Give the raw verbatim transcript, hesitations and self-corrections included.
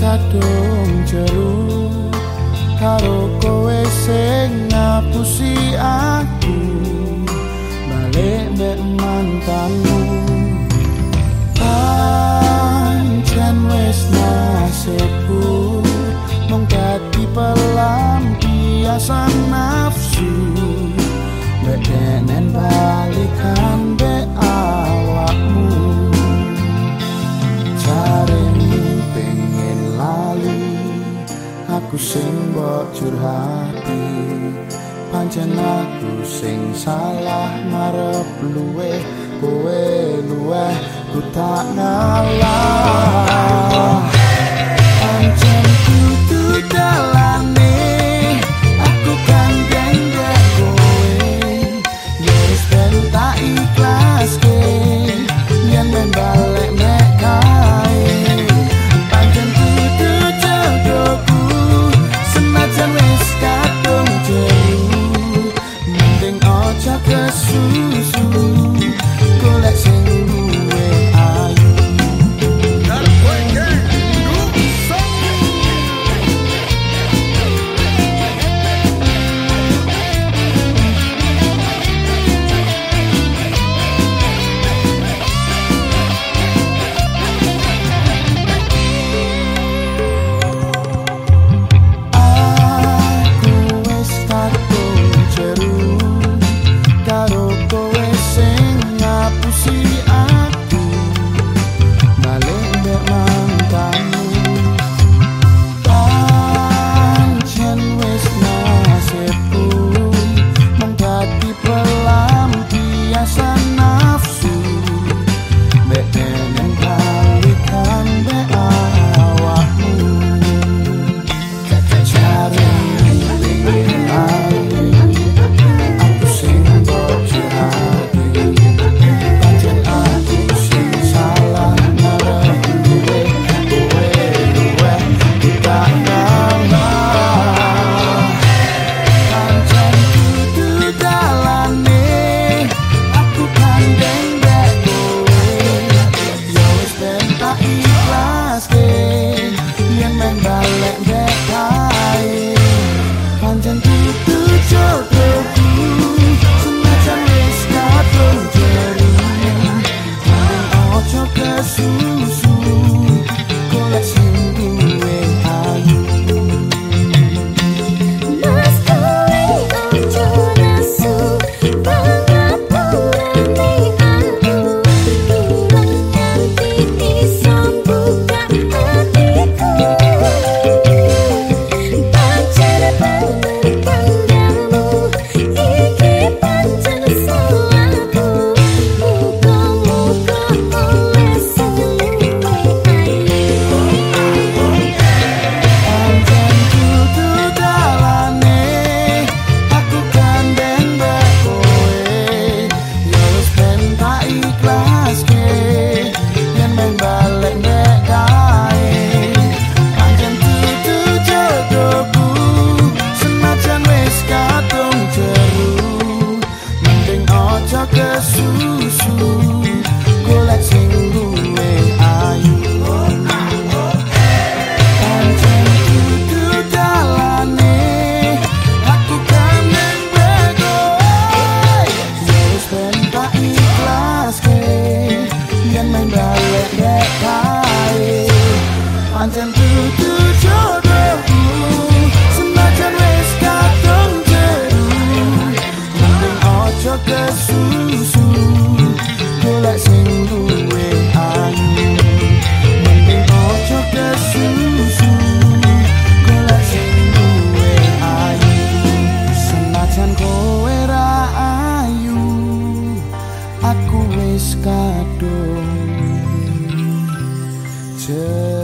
kadung jeruk karo kowe sing ngapusi aku balik mek mantanmu. Pancen wis nasibku mung dadi pelampiasan nafsu mek denen balikan be awakmu. Jaremu pengen lali aku sing mbok curhati, pancen aku sing salah marep luweh kowe luweh ku tak ngalah. Pancen kudu dalane aku gandeng dek kowe, wis ben tak ikhlaske yen men balik mek kae. Pancen kudu jodohku senajan wis kadung jeru, mending aja kesusu golek sing luwe ayu. Pancen kudu jodohku senajan wis kadung jeru, mending aja kesusu golek sing luwe ayu. Mending aja kesusu golek sing luwe ayu. Senajan kowe ra ayu aku wis kadung jeru.